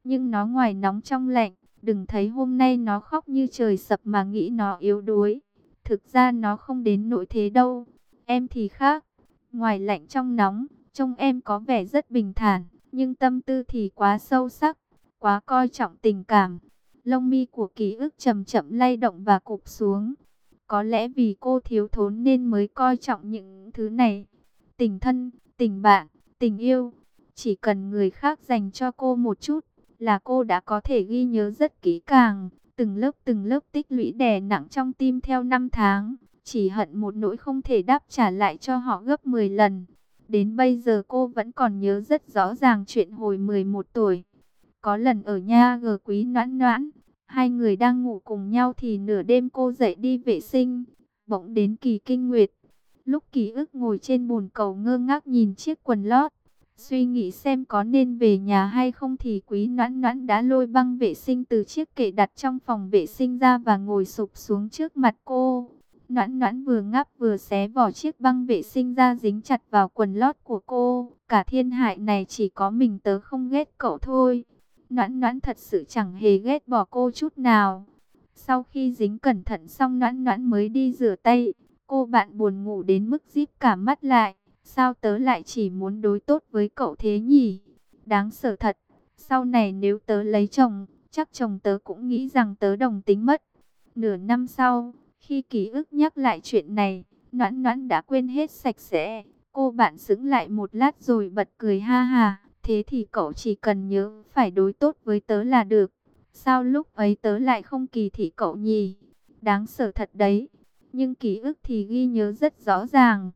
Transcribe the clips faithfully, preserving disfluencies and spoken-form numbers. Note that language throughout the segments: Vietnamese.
Nhưng nó ngoài nóng trong lạnh, đừng thấy hôm nay nó khóc như trời sập mà nghĩ nó yếu đuối. Thực ra nó không đến nỗi thế đâu. Em thì khác, ngoài lạnh trong nóng, trông em có vẻ rất bình thản, nhưng tâm tư thì quá sâu sắc, quá coi trọng tình cảm. Lông mi của ký ức chậm chậm lay động và cụp xuống. Có lẽ vì cô thiếu thốn nên mới coi trọng những thứ này. Tình thân, tình bạn, tình yêu. Chỉ cần người khác dành cho cô một chút, là cô đã có thể ghi nhớ rất kỹ càng. Từng lớp từng lớp tích lũy đè nặng trong tim theo năm tháng. Chỉ hận một nỗi không thể đáp trả lại cho họ gấp mười lần. Đến bây giờ cô vẫn còn nhớ rất rõ ràng chuyện hồi mười một tuổi. Có lần ở nhà gờ Quý Noãn Noãn, hai người đang ngủ cùng nhau thì nửa đêm cô dậy đi vệ sinh, bỗng đến kỳ kinh nguyệt. Lúc ký ức ngồi trên bồn cầu ngơ ngác nhìn chiếc quần lót, suy nghĩ xem có nên về nhà hay không thì Quý Noãn Noãn đã lôi băng vệ sinh từ chiếc kệ đặt trong phòng vệ sinh ra và ngồi sụp xuống trước mặt cô. Noãn Noãn vừa ngáp vừa xé vỏ chiếc băng vệ sinh ra dính chặt vào quần lót của cô. Cả thiên hạ này chỉ có mình tớ không ghét cậu thôi. Noãn Noãn thật sự chẳng hề ghét bỏ cô chút nào. Sau khi dính cẩn thận xong Noãn Noãn mới đi rửa tay. Cô bạn buồn ngủ đến mức díp cả mắt lại. Sao tớ lại chỉ muốn đối tốt với cậu thế nhỉ? Đáng sợ thật. Sau này nếu tớ lấy chồng, chắc chồng tớ cũng nghĩ rằng tớ đồng tính mất. Nửa năm sau, khi ký ức nhắc lại chuyện này, Noãn Noãn đã quên hết sạch sẽ. Cô bạn sững lại một lát rồi bật cười ha ha. Thế thì cậu chỉ cần nhớ phải đối tốt với tớ là được. Sao lúc ấy tớ lại không kỳ thị cậu nhỉ? Đáng sợ thật đấy. Nhưng ký ức thì ghi nhớ rất rõ ràng.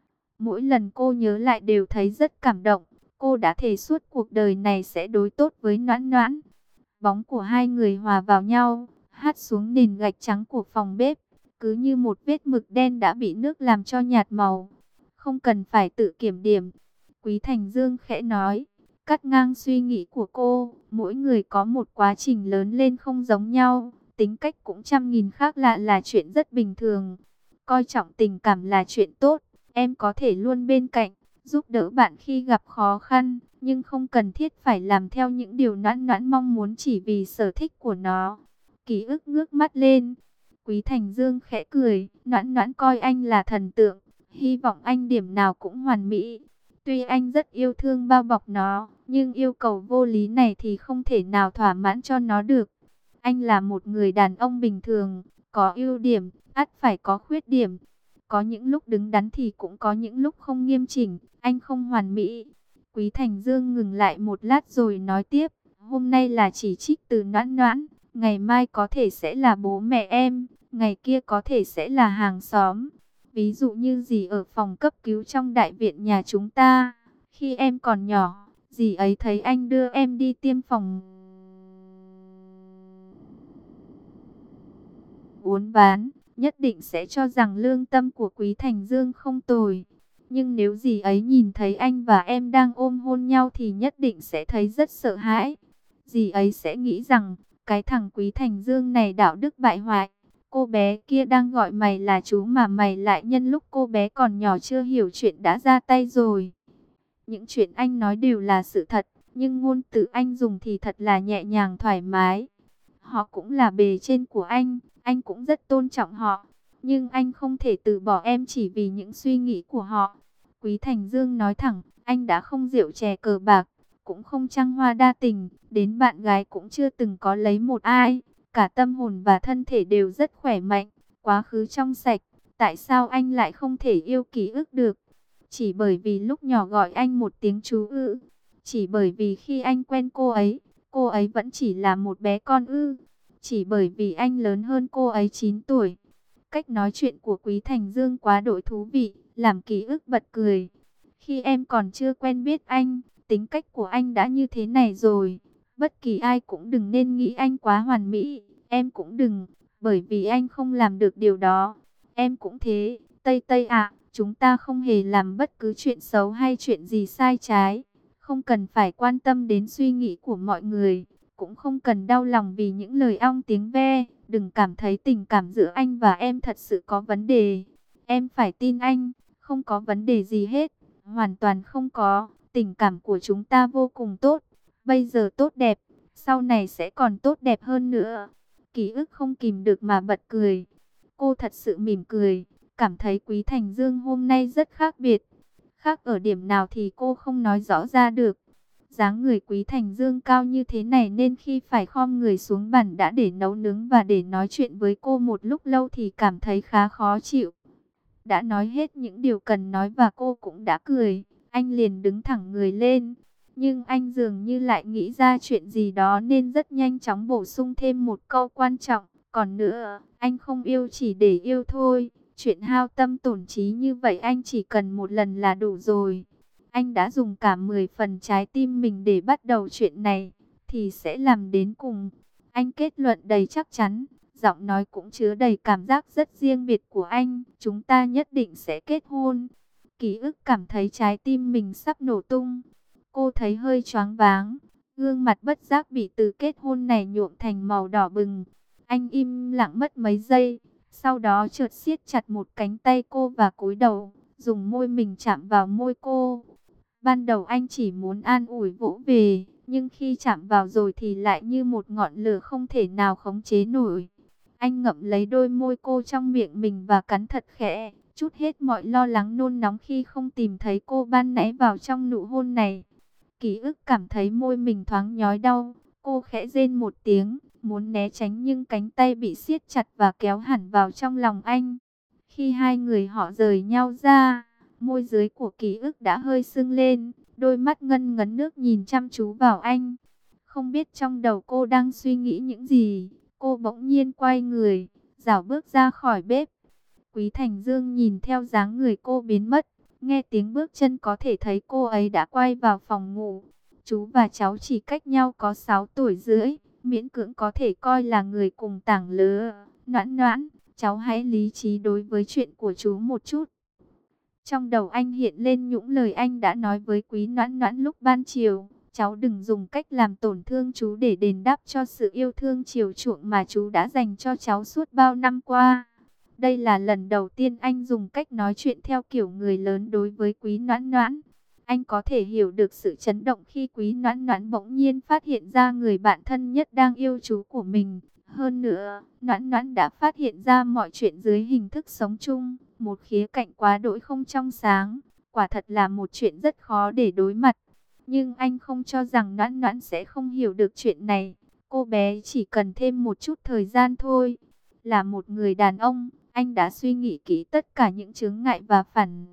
Mỗi lần cô nhớ lại đều thấy rất cảm động. Cô đã thề suốt cuộc đời này sẽ đối tốt với Noãn Noãn. Bóng của hai người hòa vào nhau, hắt xuống nền gạch trắng của phòng bếp. Cứ như một vết mực đen đã bị nước làm cho nhạt màu. Không cần phải tự kiểm điểm. Quý Thành Dương khẽ nói, cắt ngang suy nghĩ của cô. Mỗi người có một quá trình lớn lên không giống nhau. Tính cách cũng trăm nghìn khác lạ là chuyện rất bình thường. Coi trọng tình cảm là chuyện tốt. Em có thể luôn bên cạnh, giúp đỡ bạn khi gặp khó khăn. Nhưng không cần thiết phải làm theo những điều Noãn Noãn mong muốn chỉ vì sở thích của nó. Ký ức ngước mắt lên. Quý Thành Dương khẽ cười. Noãn Noãn coi anh là thần tượng. Hy vọng anh điểm nào cũng hoàn mỹ. Tuy anh rất yêu thương bao bọc nó, nhưng yêu cầu vô lý này thì không thể nào thỏa mãn cho nó được. Anh là một người đàn ông bình thường, có ưu điểm, ắt phải có khuyết điểm. Có những lúc đứng đắn thì cũng có những lúc không nghiêm chỉnh, anh không hoàn mỹ. Quý Thành Dương ngừng lại một lát rồi nói tiếp, hôm nay là chỉ trích từ Noãn Noãn, ngày mai có thể sẽ là bố mẹ em, ngày kia có thể sẽ là hàng xóm. Ví dụ như dì ở phòng cấp cứu trong đại viện nhà chúng ta, khi em còn nhỏ, dì ấy thấy anh đưa em đi tiêm phòng uốn ván, nhất định sẽ cho rằng lương tâm của Quý Thành Dương không tồi. Nhưng nếu dì ấy nhìn thấy anh và em đang ôm hôn nhau thì nhất định sẽ thấy rất sợ hãi. Dì ấy sẽ nghĩ rằng, cái thằng Quý Thành Dương này đạo đức bại hoại. Cô bé kia đang gọi mày là chú mà mày lại nhân lúc cô bé còn nhỏ chưa hiểu chuyện đã ra tay rồi. Những chuyện anh nói đều là sự thật, nhưng ngôn từ anh dùng thì thật là nhẹ nhàng thoải mái. Họ cũng là bề trên của anh, anh cũng rất tôn trọng họ. Nhưng anh không thể từ bỏ em chỉ vì những suy nghĩ của họ. Quý Thành Dương nói thẳng, anh đã không rượu chè cờ bạc, cũng không trăng hoa đa tình, đến bạn gái cũng chưa từng có lấy một ai. Cả tâm hồn và thân thể đều rất khỏe mạnh, quá khứ trong sạch. Tại sao anh lại không thể yêu ký ức được? Chỉ bởi vì lúc nhỏ gọi anh một tiếng chú ư? Chỉ bởi vì khi anh quen cô ấy, cô ấy vẫn chỉ là một bé con ư? Chỉ bởi vì anh lớn hơn cô ấy chín tuổi? Cách nói chuyện của Quý Thành Dương quá đổi thú vị, làm ký ức bật cười. Khi em còn chưa quen biết anh, tính cách của anh đã như thế này rồi. Bất kỳ ai cũng đừng nên nghĩ anh quá hoàn mỹ, em cũng đừng, bởi vì anh không làm được điều đó. Em cũng thế, Tây Tây ạ, chúng ta không hề làm bất cứ chuyện xấu hay chuyện gì sai trái. Không cần phải quan tâm đến suy nghĩ của mọi người, cũng không cần đau lòng vì những lời ong tiếng ve. Đừng cảm thấy tình cảm giữa anh và em thật sự có vấn đề. Em phải tin anh, không có vấn đề gì hết, hoàn toàn không có. Tình cảm của chúng ta vô cùng tốt, bây giờ tốt đẹp, sau này sẽ còn tốt đẹp hơn nữa. Ký ức không kìm được mà bật cười. Cô thật sự mỉm cười, cảm thấy Quý Thành Dương hôm nay rất khác biệt. Khác ở điểm nào thì cô không nói rõ ra được. Dáng người Quý Thành Dương cao như thế này nên khi phải khom người xuống bàn đã để nấu nướng và để nói chuyện với cô một lúc lâu thì cảm thấy khá khó chịu. Đã nói hết những điều cần nói và cô cũng đã cười, anh liền đứng thẳng người lên. Nhưng anh dường như lại nghĩ ra chuyện gì đó nên rất nhanh chóng bổ sung thêm một câu quan trọng. Còn nữa, anh không yêu chỉ để yêu thôi. Chuyện hao tâm tổn trí như vậy anh chỉ cần một lần là đủ rồi. Anh đã dùng cả mười phần trái tim mình để bắt đầu chuyện này, thì sẽ làm đến cùng. Anh kết luận đầy chắc chắn, giọng nói cũng chứa đầy cảm giác rất riêng biệt của anh. Chúng ta nhất định sẽ kết hôn. Ký ức cảm thấy trái tim mình sắp nổ tung. Cô thấy hơi choáng váng, gương mặt bất giác bị từ kết hôn này nhuộm thành màu đỏ bừng. Anh im lặng mất mấy giây, sau đó chợt siết chặt một cánh tay cô và cúi đầu, dùng môi mình chạm vào môi cô. Ban đầu anh chỉ muốn an ủi vỗ về, nhưng khi chạm vào rồi thì lại như một ngọn lửa không thể nào khống chế nổi. Anh ngậm lấy đôi môi cô trong miệng mình và cắn thật khẽ, trút hết mọi lo lắng nôn nóng khi không tìm thấy cô ban nãy vào trong nụ hôn này. Ký ức cảm thấy môi mình thoáng nhói đau, cô khẽ rên một tiếng, muốn né tránh nhưng cánh tay bị siết chặt và kéo hẳn vào trong lòng anh. Khi hai người họ rời nhau ra, môi dưới của Ký ức đã hơi sưng lên, đôi mắt ngân ngấn nước nhìn chăm chú vào anh. Không biết trong đầu cô đang suy nghĩ những gì, cô bỗng nhiên quay người, rảo bước ra khỏi bếp. Quý Thành Dương nhìn theo dáng người cô biến mất, nghe tiếng bước chân có thể thấy cô ấy đã quay vào phòng ngủ. Chú và cháu chỉ cách nhau có sáu tuổi rưỡi, miễn cưỡng có thể coi là người cùng tảng lứa. Noãn noãn, cháu hãy lý trí đối với chuyện của chú một chút. Trong đầu anh hiện lên những lời anh đã nói với Quý Noãn Noãn lúc ban chiều. Cháu đừng dùng cách làm tổn thương chú để đền đáp cho sự yêu thương chiều chuộng mà chú đã dành cho cháu suốt bao năm qua. Đây là lần đầu tiên anh dùng cách nói chuyện theo kiểu người lớn đối với Quý Noãn Noãn. Anh có thể hiểu được sự chấn động khi Quý Noãn Noãn bỗng nhiên phát hiện ra người bạn thân nhất đang yêu chú của mình. Hơn nữa, Noãn Noãn đã phát hiện ra mọi chuyện dưới hình thức sống chung, một khía cạnh quá đỗi không trong sáng. Quả thật là một chuyện rất khó để đối mặt. Nhưng anh không cho rằng Noãn Noãn sẽ không hiểu được chuyện này. Cô bé chỉ cần thêm một chút thời gian thôi. Là một người đàn ông, anh đã suy nghĩ kỹ tất cả những chướng ngại và phản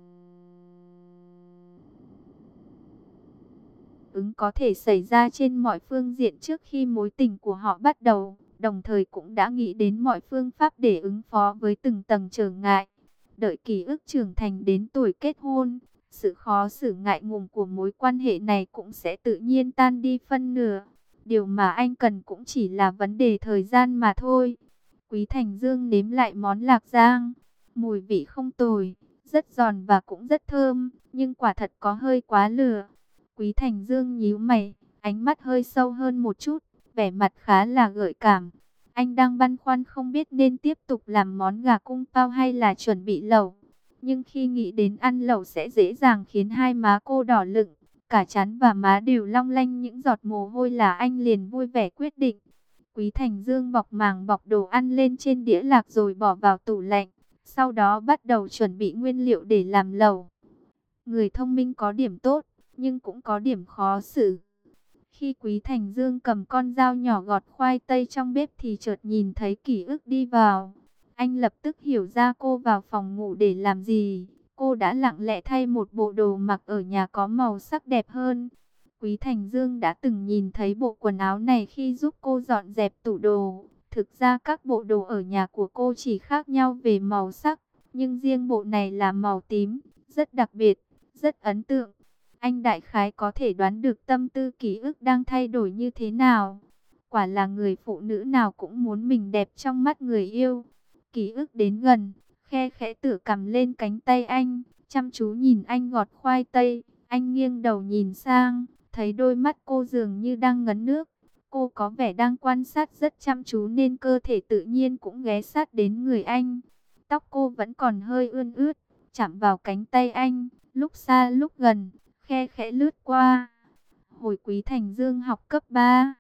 ứng có thể xảy ra trên mọi phương diện trước khi mối tình của họ bắt đầu. Đồng thời cũng đã nghĩ đến mọi phương pháp để ứng phó với từng tầng trở ngại. Đợi Ký ức trưởng thành đến tuổi kết hôn, sự khó xử ngại ngùng của mối quan hệ này cũng sẽ tự nhiên tan đi phân nửa. Điều mà anh cần cũng chỉ là vấn đề thời gian mà thôi. Quý Thành Dương nếm lại món lạc rang. Mùi vị không tồi, rất giòn và cũng rất thơm, nhưng quả thật có hơi quá lửa. Quý Thành Dương nhíu mày, ánh mắt hơi sâu hơn một chút, vẻ mặt khá là gợi cảm. Anh đang băn khoăn không biết nên tiếp tục làm món gà cung pao hay là chuẩn bị lẩu. Nhưng khi nghĩ đến ăn lẩu sẽ dễ dàng khiến hai má cô đỏ lựng, cả trán và má đều long lanh những giọt mồ hôi là anh liền vui vẻ quyết định. Quý Thành Dương bọc màng bọc đồ ăn lên trên đĩa lạc rồi bỏ vào tủ lạnh. Sau đó bắt đầu chuẩn bị nguyên liệu để làm lẩu. Người thông minh có điểm tốt, nhưng cũng có điểm khó xử. Khi Quý Thành Dương cầm con dao nhỏ gọt khoai tây trong bếp thì chợt nhìn thấy Ký ức đi vào. Anh lập tức hiểu ra cô vào phòng ngủ để làm gì. Cô đã lặng lẽ thay một bộ đồ mặc ở nhà có màu sắc đẹp hơn. Quý Thành Dương đã từng nhìn thấy bộ quần áo này khi giúp cô dọn dẹp tủ đồ. Thực ra các bộ đồ ở nhà của cô chỉ khác nhau về màu sắc, nhưng riêng bộ này là màu tím, rất đặc biệt, rất ấn tượng. Anh đại khái có thể đoán được tâm tư Ký ức đang thay đổi như thế nào. Quả là người phụ nữ nào cũng muốn mình đẹp trong mắt người yêu. Ký ức đến gần, khe khẽ tựa cầm lên cánh tay anh, chăm chú nhìn anh gọt khoai tây. Anh nghiêng đầu nhìn sang, thấy đôi mắt cô dường như đang ngấn nước. Cô có vẻ đang quan sát rất chăm chú nên cơ thể tự nhiên cũng ghé sát đến người anh. Tóc cô vẫn còn hơi ươn ướt, chạm vào cánh tay anh, lúc xa lúc gần, khe khẽ lướt qua. Hồi Quý Thành Dương học cấp ba,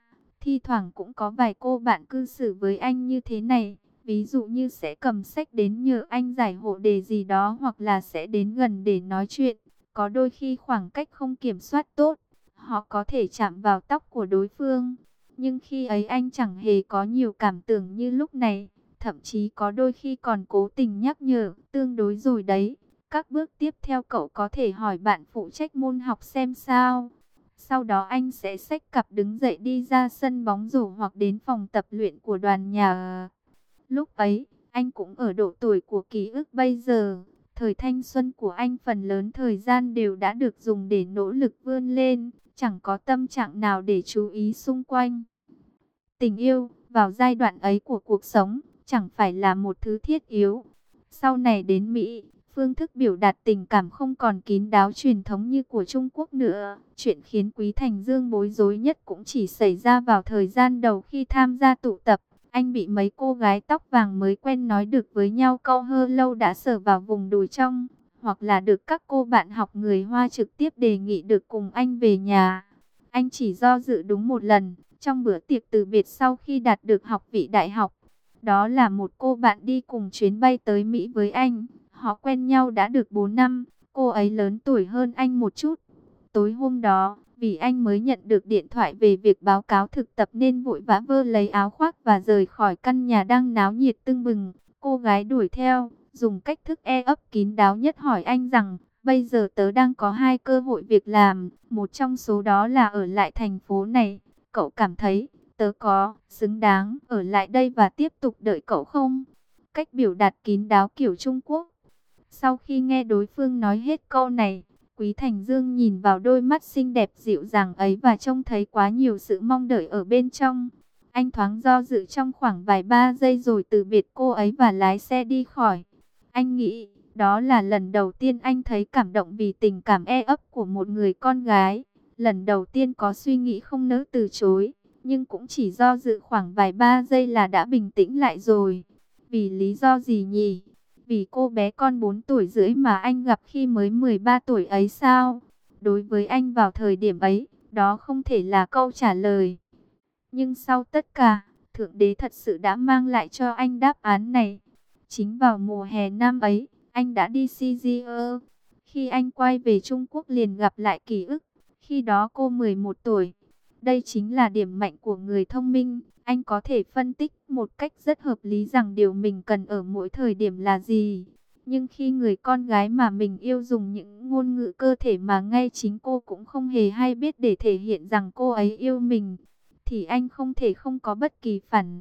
Thi thoảng cũng có vài cô bạn cư xử với anh như thế này. Ví dụ như sẽ cầm sách đến nhờ anh giải hộ đề gì đó, hoặc là sẽ đến gần để nói chuyện. Có đôi khi khoảng cách không kiểm soát tốt, họ có thể chạm vào tóc của đối phương. Nhưng khi ấy anh chẳng hề có nhiều cảm tưởng như lúc này. Thậm chí có đôi khi còn cố tình nhắc nhở, tương đối rồi đấy. Các bước tiếp theo cậu có thể hỏi bạn phụ trách môn học xem sao. Sau đó anh sẽ xách cặp đứng dậy đi ra sân bóng rổ hoặc đến phòng tập luyện của đoàn nhà. Lúc ấy, anh cũng ở độ tuổi của ký ức bây giờ. Thời thanh xuân của anh phần lớn thời gian đều đã được dùng để nỗ lực vươn lên, chẳng có tâm trạng nào để chú ý xung quanh. Tình yêu, vào giai đoạn ấy của cuộc sống, chẳng phải là một thứ thiết yếu. Sau này đến Mỹ, phương thức biểu đạt tình cảm không còn kín đáo truyền thống như của Trung Quốc nữa. Chuyện khiến Quý Thành Dương bối rối nhất cũng chỉ xảy ra vào thời gian đầu khi tham gia tụ tập. Anh bị mấy cô gái tóc vàng mới quen nói được với nhau câu hơ lâu đã sờ vào vùng đùi trong. Hoặc là được các cô bạn học người Hoa trực tiếp đề nghị được cùng anh về nhà. Anh chỉ do dự đúng một lần, trong bữa tiệc từ biệt sau khi đạt được học vị đại học. Đó là một cô bạn đi cùng chuyến bay tới Mỹ với anh. Họ quen nhau đã được bốn năm, cô ấy lớn tuổi hơn anh một chút. Tối hôm đó, vì anh mới nhận được điện thoại về việc báo cáo thực tập nên vội vã vơ lấy áo khoác và rời khỏi căn nhà đang náo nhiệt tưng bừng. Cô gái đuổi theo, dùng cách thức e ấp kín đáo nhất hỏi anh rằng, bây giờ tớ đang có hai cơ hội việc làm, một trong số đó là ở lại thành phố này. Cậu cảm thấy tớ có xứng đáng ở lại đây và tiếp tục đợi cậu không? Cách biểu đạt kín đáo kiểu Trung Quốc. Sau khi nghe đối phương nói hết câu này, Quý Thành Dương nhìn vào đôi mắt xinh đẹp dịu dàng ấy và trông thấy quá nhiều sự mong đợi ở bên trong. Anh thoáng do dự trong khoảng vài ba giây rồi từ biệt cô ấy và lái xe đi khỏi. Anh nghĩ đó là lần đầu tiên anh thấy cảm động vì tình cảm e ấp của một người con gái. Lần đầu tiên có suy nghĩ không nỡ từ chối, nhưng cũng chỉ do dự khoảng vài ba giây là đã bình tĩnh lại rồi. Vì lý do gì nhỉ? Vì cô bé con bốn tuổi rưỡi mà anh gặp khi mới mười ba tuổi ấy sao? Đối với anh vào thời điểm ấy, đó không thể là câu trả lời. Nhưng sau tất cả, Thượng Đế thật sự đã mang lại cho anh đáp án này. Chính vào mùa hè năm ấy, anh đã đi xê giê ơ. Khi anh quay về Trung Quốc liền gặp lại ký ức. Khi đó cô mười một tuổi. Đây chính là điểm mạnh của người thông minh. Anh có thể phân tích một cách rất hợp lý rằng điều mình cần ở mỗi thời điểm là gì. Nhưng khi người con gái mà mình yêu dùng những ngôn ngữ cơ thể mà ngay chính cô cũng không hề hay biết để thể hiện rằng cô ấy yêu mình, thì anh không thể không có bất kỳ phản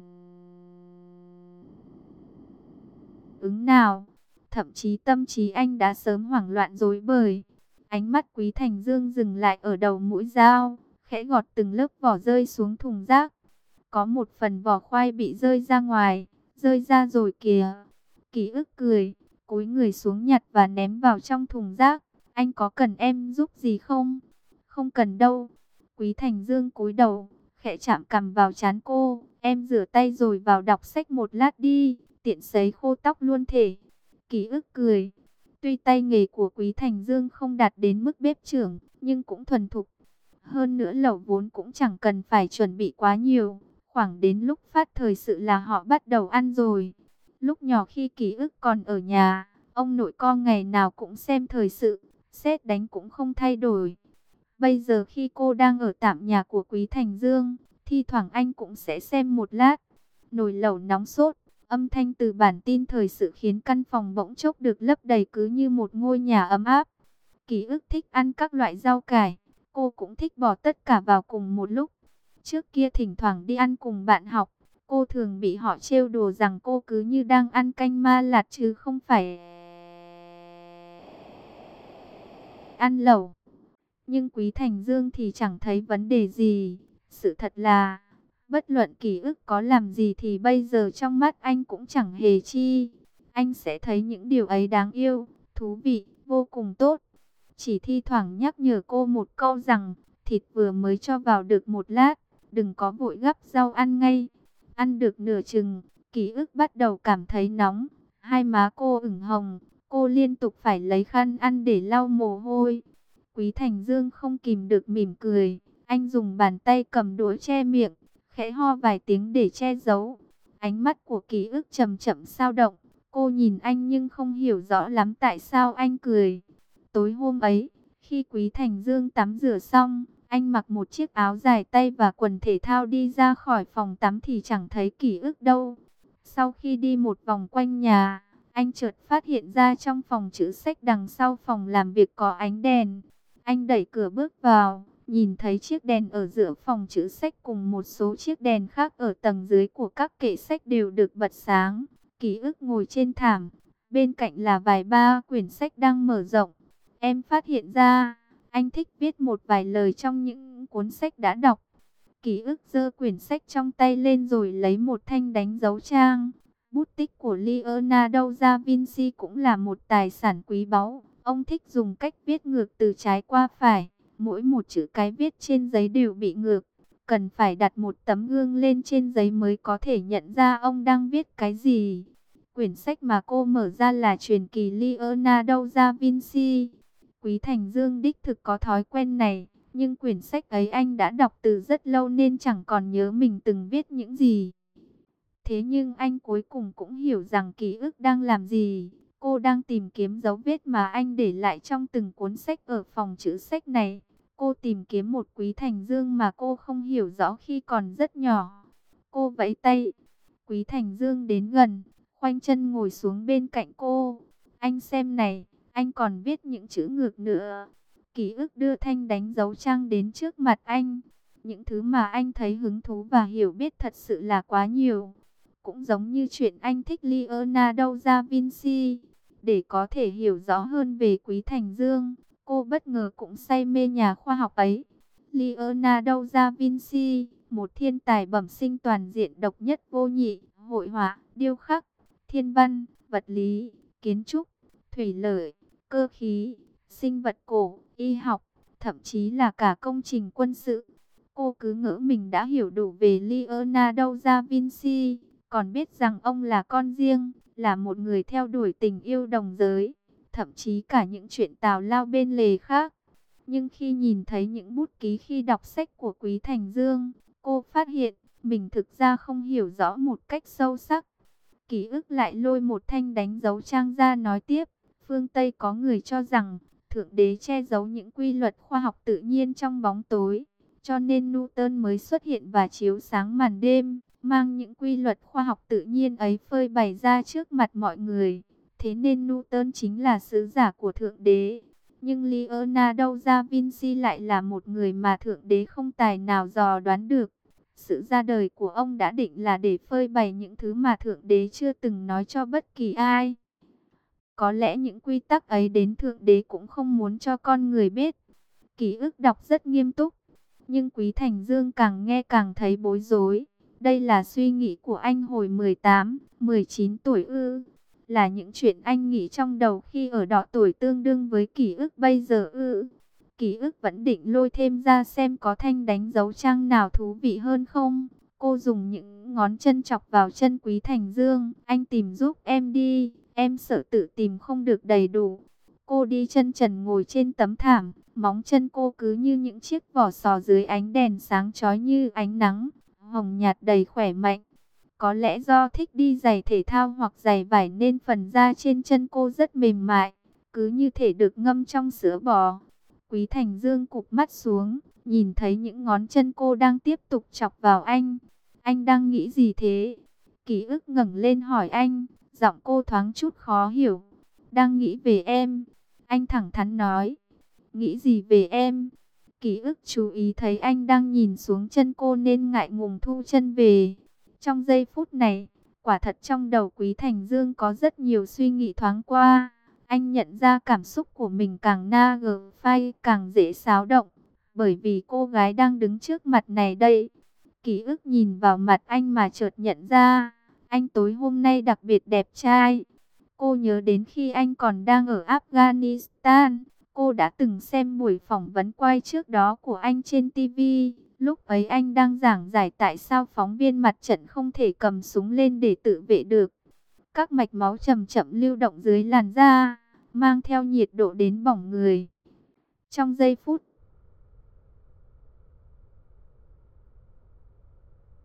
ứng nào. Thậm chí tâm trí anh đã sớm hoảng loạn rối bời. Ánh mắt Quý Thành Dương dừng lại ở đầu mũi dao, khẽ gọt từng lớp vỏ rơi xuống thùng rác. Có một phần vỏ khoai bị rơi ra ngoài, rơi ra rồi kìa. Ký ức cười, cúi người xuống nhặt và ném vào trong thùng rác. Anh có cần em giúp gì không? Không cần đâu. Quý Thành Dương cúi đầu, khẽ chạm cằm vào trán cô. Em rửa tay rồi vào đọc sách một lát đi, tiện sấy khô tóc luôn thể. Ký ức cười. Tuy tay nghề của Quý Thành Dương không đạt đến mức bếp trưởng, nhưng cũng thuần thục. Hơn nữa lẩu vốn cũng chẳng cần phải chuẩn bị quá nhiều. Khoảng đến lúc phát thời sự là họ bắt đầu ăn rồi. Lúc nhỏ khi ký ức còn ở nhà, ông nội con ngày nào cũng xem thời sự, sét đánh cũng không thay đổi. Bây giờ khi cô đang ở tạm nhà của Quý Thành Dương, thi thoảng anh cũng sẽ xem một lát. Nồi lẩu nóng sốt, âm thanh từ bản tin thời sự khiến căn phòng bỗng chốc được lấp đầy cứ như một ngôi nhà ấm áp. Ký ức thích ăn các loại rau cải, cô cũng thích bỏ tất cả vào cùng một lúc. Trước kia thỉnh thoảng đi ăn cùng bạn học, cô thường bị họ trêu đùa rằng cô cứ như đang ăn canh ma lạt chứ không phải ăn lẩu. Nhưng Quý Thành Dương thì chẳng thấy vấn đề gì. Sự thật là, bất luận ký ức có làm gì thì bây giờ trong mắt anh cũng chẳng hề chi. Anh sẽ thấy những điều ấy đáng yêu, thú vị, vô cùng tốt. Chỉ thi thoảng nhắc nhở cô một câu rằng, thịt vừa mới cho vào được một lát, đừng có vội gắp rau ăn ngay. Ăn được nửa chừng, ký ức bắt đầu cảm thấy nóng. Hai má cô ửng hồng, cô liên tục phải lấy khăn ăn để lau mồ hôi. Quý Thành Dương không kìm được mỉm cười. Anh dùng bàn tay cầm đũa che miệng, khẽ ho vài tiếng để che giấu. Ánh mắt của Ký Ức chậm chậm dao động. Cô nhìn anh nhưng không hiểu rõ lắm tại sao anh cười. Tối hôm ấy, khi Quý Thành Dương tắm rửa xong, anh mặc một chiếc áo dài tay và quần thể thao đi ra khỏi phòng tắm thì chẳng thấy Ký Ức đâu. Sau khi đi một vòng quanh nhà, anh chợt phát hiện ra trong phòng trữ sách đằng sau phòng làm việc có ánh đèn. Anh đẩy cửa bước vào, nhìn thấy chiếc đèn ở giữa phòng trữ sách cùng một số chiếc đèn khác ở tầng dưới của các kệ sách đều được bật sáng. Ký Ức ngồi trên thảm, bên cạnh là vài ba quyển sách đang mở rộng. Em phát hiện ra, anh thích viết một vài lời trong những cuốn sách đã đọc. Ký Ức giơ quyển sách trong tay lên rồi lấy một thanh đánh dấu trang. Bút tích của Leonardo da Vinci cũng là một tài sản quý báu. Ông thích dùng cách viết ngược từ trái qua phải. Mỗi một chữ cái viết trên giấy đều bị ngược. Cần phải đặt một tấm gương lên trên giấy mới có thể nhận ra ông đang viết cái gì. Quyển sách mà cô mở ra là Truyền kỳ Leonardo da Vinci. Quý Thành Dương đích thực có thói quen này. Nhưng quyển sách ấy anh đã đọc từ rất lâu nên chẳng còn nhớ mình từng viết những gì. Thế nhưng anh cuối cùng cũng hiểu rằng Ký Ức đang làm gì. Cô đang tìm kiếm dấu vết mà anh để lại trong từng cuốn sách ở phòng trữ sách này. Cô tìm kiếm một Quý Thành Dương mà cô không hiểu rõ khi còn rất nhỏ. Cô vẫy tay. Quý Thành Dương đến gần, khoanh chân ngồi xuống bên cạnh cô. Anh xem này, anh còn viết những chữ ngược nữa. Ký Ức đưa thanh đánh dấu trang đến trước mặt anh. Những thứ mà anh thấy hứng thú và hiểu biết thật sự là quá nhiều. Cũng giống như chuyện anh thích Leonardo da Vinci. Để có thể hiểu rõ hơn về Quý Thành Dương, cô bất ngờ cũng say mê nhà khoa học ấy. Leonardo da Vinci, một thiên tài bẩm sinh toàn diện độc nhất vô nhị, hội họa, điêu khắc, thiên văn, vật lý, kiến trúc, thủy lợi, cơ khí, sinh vật cổ, y học, thậm chí là cả công trình quân sự. Cô cứ ngỡ mình đã hiểu đủ về Leonardo da Vinci, còn biết rằng ông là con riêng, là một người theo đuổi tình yêu đồng giới, thậm chí cả những chuyện tào lao bên lề khác. Nhưng khi nhìn thấy những bút ký khi đọc sách của Quý Thành Dương, cô phát hiện mình thực ra không hiểu rõ một cách sâu sắc. Ký Ức lại lôi một thanh đánh dấu trang ra nói tiếp. Phương Tây có người cho rằng Thượng Đế che giấu những quy luật khoa học tự nhiên trong bóng tối, cho nên Newton mới xuất hiện và chiếu sáng màn đêm, mang những quy luật khoa học tự nhiên ấy phơi bày ra trước mặt mọi người. Thế nên Newton chính là sứ giả của Thượng Đế. Nhưng Leonardo da Vinci lại là một người mà Thượng Đế không tài nào dò đoán được. Sự ra đời của ông đã định là để phơi bày những thứ mà Thượng Đế chưa từng nói cho bất kỳ ai. Có lẽ những quy tắc ấy đến Thượng Đế cũng không muốn cho con người biết. Ký Ức đọc rất nghiêm túc, nhưng Quý Thành Dương càng nghe càng thấy bối rối. Đây là suy nghĩ của anh hồi mười tám, mười chín tuổi ư? Là những chuyện anh nghĩ trong đầu khi ở độ tuổi tương đương với Ký Ức bây giờ ư? Ký Ức vẫn định lôi thêm ra xem có thanh đánh dấu trang nào thú vị hơn không. Cô dùng những ngón chân chọc vào chân Quý Thành Dương. Anh tìm giúp em đi, em sợ tự tìm không được đầy đủ. Cô đi chân trần ngồi trên tấm thảm, móng chân cô cứ như những chiếc vỏ sò dưới ánh đèn sáng chói như ánh nắng, hồng nhạt đầy khỏe mạnh. Có lẽ do thích đi giày thể thao hoặc giày vải nên phần da trên chân cô rất mềm mại, cứ như thể được ngâm trong sữa bò. Quý Thành Dương cụp mắt xuống, nhìn thấy những ngón chân cô đang tiếp tục chọc vào anh. Anh đang nghĩ gì thế? Ký Ức ngẩng lên hỏi anh, giọng cô thoáng chút khó hiểu. Đang nghĩ về em. Anh thẳng thắn nói. Nghĩ gì về em? Ký Ức chú ý thấy anh đang nhìn xuống chân cô nên ngại ngùng thu chân về. Trong giây phút này, quả thật trong đầu Quý Thành Dương có rất nhiều suy nghĩ thoáng qua. Anh nhận ra cảm xúc của mình càng na gờ phai càng dễ xáo động. Bởi vì cô gái đang đứng trước mặt này đây. Ký Ức nhìn vào mặt anh mà chợt nhận ra. Anh tối hôm nay đặc biệt đẹp trai. Cô nhớ đến khi anh còn đang ở Afghanistan. Cô đã từng xem buổi phỏng vấn quay trước đó của anh trên ti vi. Lúc ấy anh đang giảng giải tại sao phóng viên mặt trận không thể cầm súng lên để tự vệ được. Các mạch máu chậm chậm lưu động dưới làn da, mang theo nhiệt độ đến bỏng người. Trong giây phút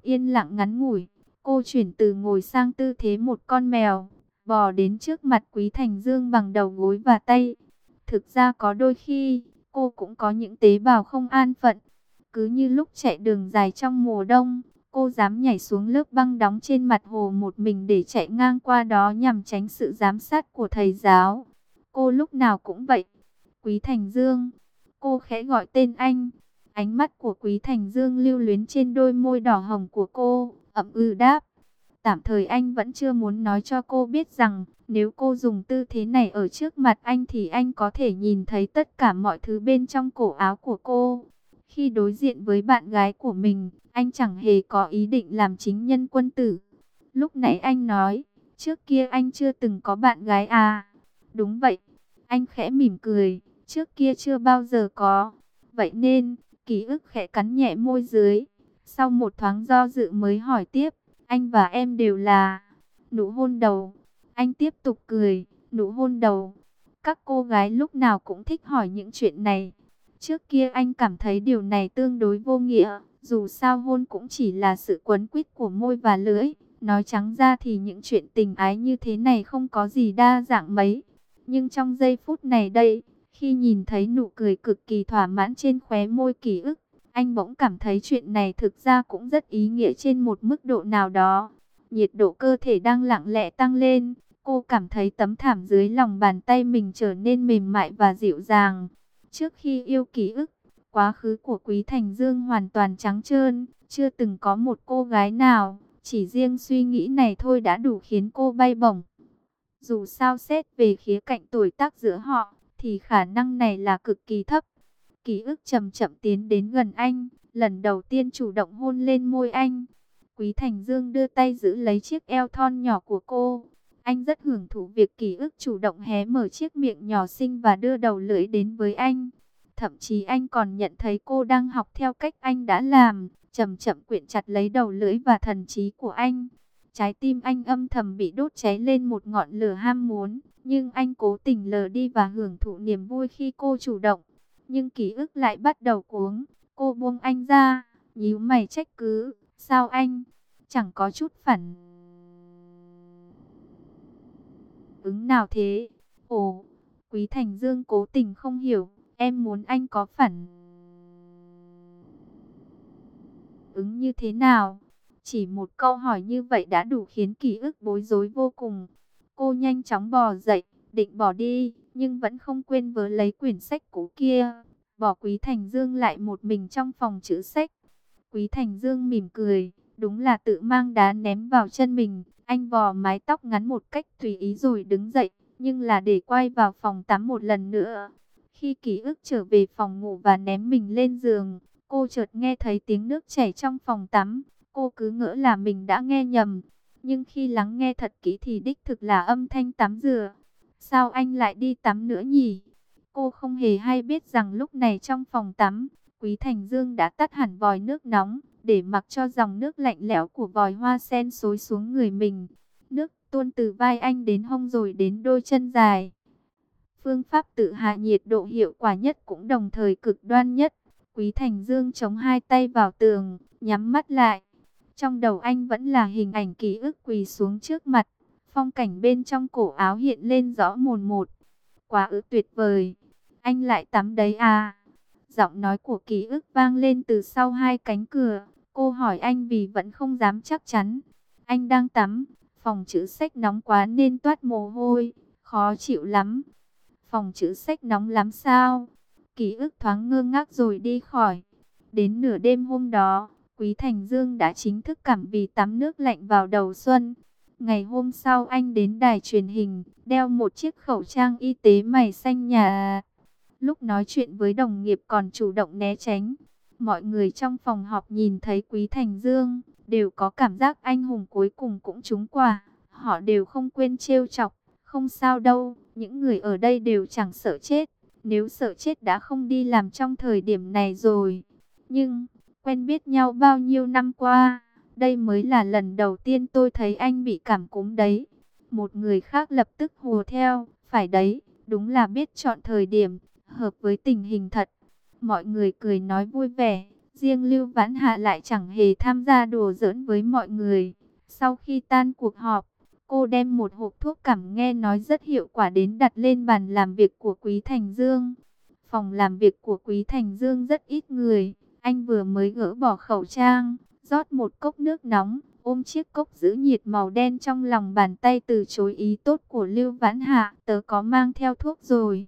yên lặng ngắn ngủi, cô chuyển từ ngồi sang tư thế một con mèo, bò đến trước mặt Quý Thành Dương bằng đầu gối và tay. Thực ra có đôi khi, cô cũng có những tế bào không an phận. Cứ như lúc chạy đường dài trong mùa đông, cô dám nhảy xuống lớp băng đóng trên mặt hồ một mình để chạy ngang qua đó nhằm tránh sự giám sát của thầy giáo. Cô lúc nào cũng vậy. Quý Thành Dương, cô khẽ gọi tên anh. Ánh mắt của Quý Thành Dương lưu luyến trên đôi môi đỏ hồng của cô, ậm ừ đáp. Tạm thời anh vẫn chưa muốn nói cho cô biết rằng, nếu cô dùng tư thế này ở trước mặt anh thì anh có thể nhìn thấy tất cả mọi thứ bên trong cổ áo của cô. Khi đối diện với bạn gái của mình, anh chẳng hề có ý định làm chính nhân quân tử. Lúc nãy anh nói, trước kia anh chưa từng có bạn gái à? Đúng vậy, anh khẽ mỉm cười, trước kia chưa bao giờ có. Vậy nên, ký ức khẽ cắn nhẹ môi dưới. Sau một thoáng do dự mới hỏi tiếp, anh và em đều là nụ hôn đầu. Anh tiếp tục cười, nụ hôn đầu. Các cô gái lúc nào cũng thích hỏi những chuyện này. Trước kia anh cảm thấy điều này tương đối vô nghĩa, dù sao hôn cũng chỉ là sự quấn quýt của môi và lưỡi. Nói trắng ra thì những chuyện tình ái như thế này không có gì đa dạng mấy. Nhưng trong giây phút này đây, khi nhìn thấy nụ cười cực kỳ thỏa mãn trên khóe môi ký ức, anh bỗng cảm thấy chuyện này thực ra cũng rất ý nghĩa trên một mức độ nào đó. Nhiệt độ cơ thể đang lặng lẽ tăng lên, cô cảm thấy tấm thảm dưới lòng bàn tay mình trở nên mềm mại và dịu dàng. Trước khi yêu ký ức, quá khứ của Quý Thành Dương hoàn toàn trắng trơn, chưa từng có một cô gái nào, chỉ riêng suy nghĩ này thôi đã đủ khiến cô bay bổng. Dù sao xét về khía cạnh tuổi tác giữa họ, thì khả năng này là cực kỳ thấp. Ký ức chậm chậm tiến đến gần anh, lần đầu tiên chủ động hôn lên môi anh. Quý Thành Dương đưa tay giữ lấy chiếc eo thon nhỏ của cô. Anh rất hưởng thụ việc ký ức chủ động hé mở chiếc miệng nhỏ xinh và đưa đầu lưỡi đến với anh. Thậm chí anh còn nhận thấy cô đang học theo cách anh đã làm, chậm chậm quyện chặt lấy đầu lưỡi và thần trí của anh. Trái tim anh âm thầm bị đốt cháy lên một ngọn lửa ham muốn, nhưng anh cố tình lờ đi và hưởng thụ niềm vui khi cô chủ động. Nhưng ký ức lại bắt đầu cuống, cô buông anh ra, nhíu mày trách cứ, sao anh chẳng có chút phản ứng nào thế? Ồ, Quý Thành Dương cố tình không hiểu, em muốn anh có phản ứng như thế nào? Chỉ một câu hỏi như vậy đã đủ khiến ký ức bối rối vô cùng. Cô nhanh chóng bò dậy, định bỏ đi, nhưng vẫn không quên vớ lấy quyển sách cũ kia, bỏ Quý Thành Dương lại một mình trong phòng chữ sách. Quý Thành Dương mỉm cười, đúng là tự mang đá ném vào chân mình. Anh vò mái tóc ngắn một cách tùy ý rồi đứng dậy, nhưng là để quay vào phòng tắm một lần nữa. Khi ký ức trở về phòng ngủ và ném mình lên giường, cô chợt nghe thấy tiếng nước chảy trong phòng tắm. Cô cứ ngỡ là mình đã nghe nhầm, nhưng khi lắng nghe thật kỹ thì đích thực là âm thanh tắm rửa. Sao anh lại đi tắm nữa nhỉ? Cô không hề hay biết rằng lúc này trong phòng tắm, Quý Thành Dương đã tắt hẳn vòi nước nóng, để mặc cho dòng nước lạnh lẽo của vòi hoa sen xối xuống người mình. Nước tuôn từ vai anh đến hông rồi đến đôi chân dài. Phương pháp tự hạ nhiệt độ hiệu quả nhất cũng đồng thời cực đoan nhất. Quý Thành Dương chống hai tay vào tường, nhắm mắt lại. Trong đầu anh vẫn là hình ảnh ký ức quỳ xuống trước mặt. Phong cảnh bên trong cổ áo hiện lên rõ mồn một. Quá ư tuyệt vời. Anh lại tắm đấy à? Giọng nói của ký ức vang lên từ sau hai cánh cửa. Cô hỏi anh vì vẫn không dám chắc chắn. Anh đang tắm. Phòng chữ sách nóng quá nên toát mồ hôi. Khó chịu lắm. Phòng chữ sách nóng lắm sao? Ký ức thoáng ngơ ngác rồi đi khỏi. Đến nửa đêm hôm đó, Quý Thành Dương đã chính thức cảm vì tắm nước lạnh vào đầu xuân. Ngày hôm sau anh đến đài truyền hình, đeo một chiếc khẩu trang y tế màu xanh nhà. Lúc nói chuyện với đồng nghiệp còn chủ động né tránh. Mọi người trong phòng họp nhìn thấy Quý Thành Dương, đều có cảm giác anh hùng cuối cùng cũng trúng quả. Họ đều không quên trêu chọc, không sao đâu, những người ở đây đều chẳng sợ chết. Nếu sợ chết đã không đi làm trong thời điểm này rồi. Nhưng, quen biết nhau bao nhiêu năm qua, đây mới là lần đầu tiên tôi thấy anh bị cảm cúm đấy. Một người khác lập tức hùa theo, phải đấy, đúng là biết chọn thời điểm, hợp với tình hình thật. Mọi người cười nói vui vẻ, Riêng Lưu Vãn Hạ lại chẳng hề tham gia đùa giỡn với mọi người. Sau khi tan cuộc họp, cô đem một hộp thuốc cảm nghe nói rất hiệu quả đến đặt lên bàn làm việc của Quý Thành Dương. Phòng làm việc của Quý Thành Dương rất ít người. Anh vừa mới gỡ bỏ khẩu trang, rót một cốc nước nóng, ôm chiếc cốc giữ nhiệt màu đen trong lòng bàn tay từ chối ý tốt của Lưu Vãn Hạ. Tớ có mang theo thuốc rồi,